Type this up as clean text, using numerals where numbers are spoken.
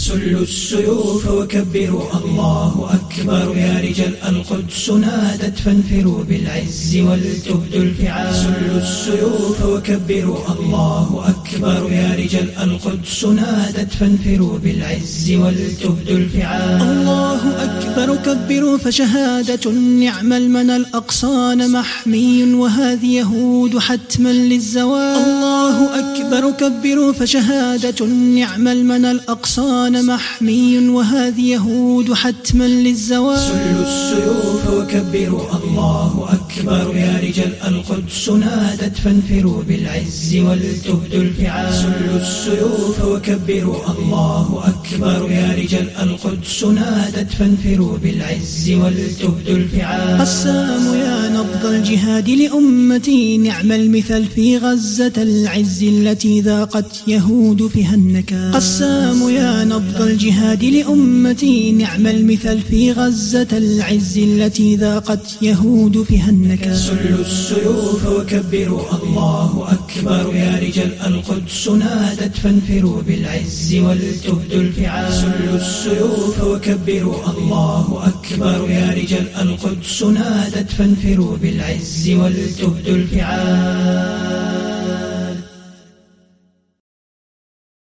سلوا السيوف وكبروا الله أكبر يا رجال القدس نادت فانفروا بالعز ولتبدوا الفعال. سلوا السيوف وكبروا الله أكبر يا رجال القدس نادت فانفروا بالعز ولتبدوا الفعال. الله أكبر كبروا فشهادة نعم المنى الأقصان محمي وهذه يهود حتما للزوال. الله أكبر كبروا فشهادة نعم المنى الأقصان محمي وهذه يهود حتما للزوال. سلوا السيوف وكبروا الله أكبر يا رجال القدس نادت فانفروا بالعز ولتبدوا الفعال. سلوا السيوف وكبروا الله أكبر يا رجال القدس نادت فانفروا بالعز ولتبدوا الفعال. قسام يا نبض الجهاد لأمتي نعم المثل في غزة العز التي ذاقت يهود فيها النكال. قسام يا نبض الجهاد لأمتي نعم المثل في غزة العز التي ذاقت يهود فيها النكال. سلوا السيوف وكبروا الله أكبر يا رجال القدس نادت فانفروا بالعز ولتبدوا الفعال. سلوا السيوف وكبروا الله أكبر يا رجال القدس نادت فانفروا بالعز ولتبدوا الفعال.